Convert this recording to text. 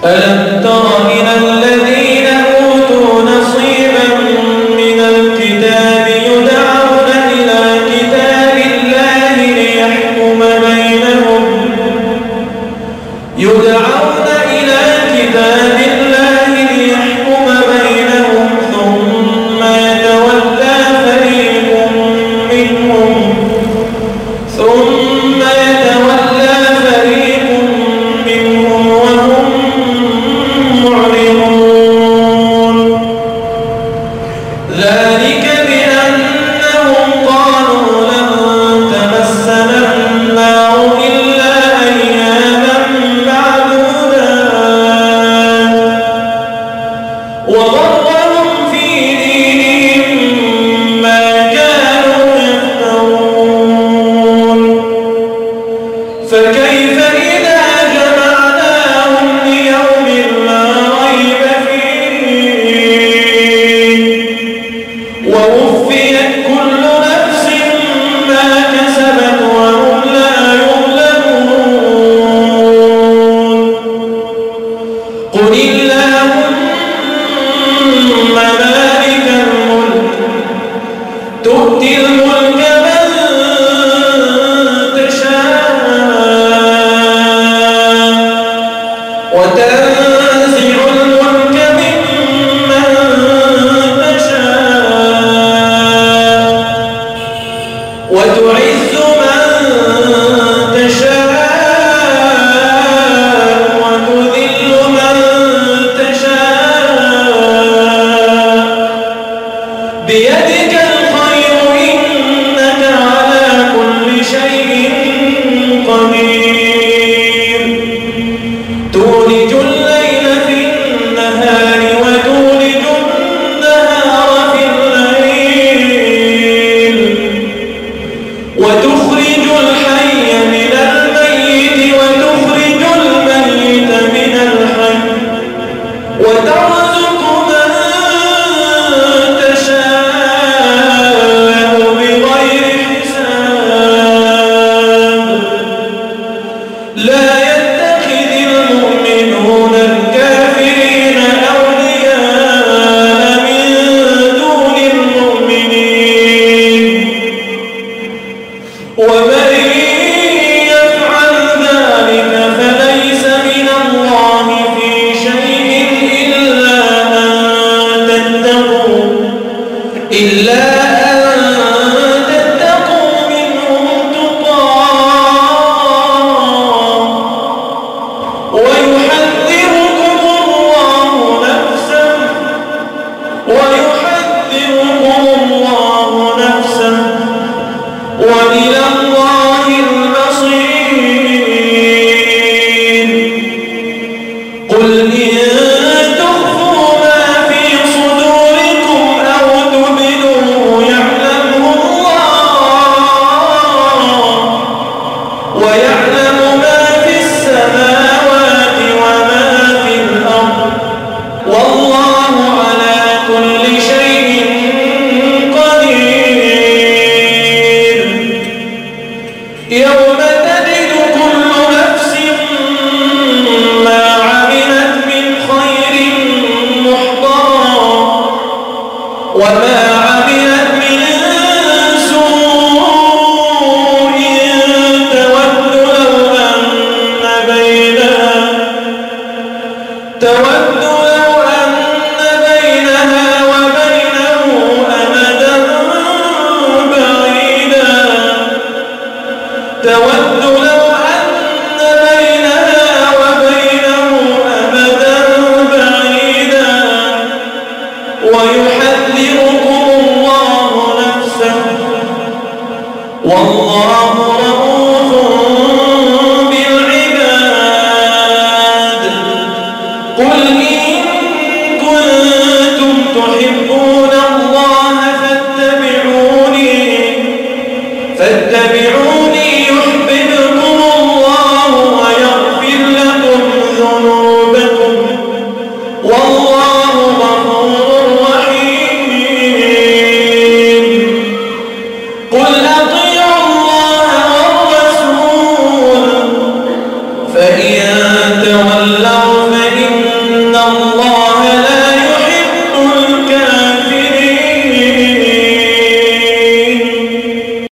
ألم تر إلى الذين أوتوا نصيبا من الكتاب يدعون إلى كتاب الله ليحكم بينهم ثم يتولى فريق منهم وهم معرضون ذلك بأنهم قالوا لن تمسنا النار إلا أياما معدودات وغرهم في دينهم ما كانوا يفترون فكيف إذا جمعناهم ليوم لا ريب فيه ووفيت كل نفس ما كسبت وهم لا يظلمون قل اللهم مالك الملك تؤتي الملك من تشاء وتنزع الملك ممن تشاء وتعز من تشاء وتذل من تشاء بيدك الخير إنك على كل شيء قدير تولج الليل في النهار وتولج النهار في الليل وتخرج الحي من الميت وتخرج الميت من الحي وترزق من تشاء بغير حساب لا يتخذ المؤمنون الكافرين أولياء من دون المؤمنين ومن يفعل ذلك فليس من الله في شيء إلا أن تتقوا منهم تقاه ويحذركم الله نفسه وإلى الله المصير قل إن تخفوا ما في صدوركم أو تبدوه يعلمه الله ويعلم ما في السماوات وما في الأرض والله على كل شيء قدير يوم تجد كل نفس ما عملت من خير محضرا وما عملت من سوء تود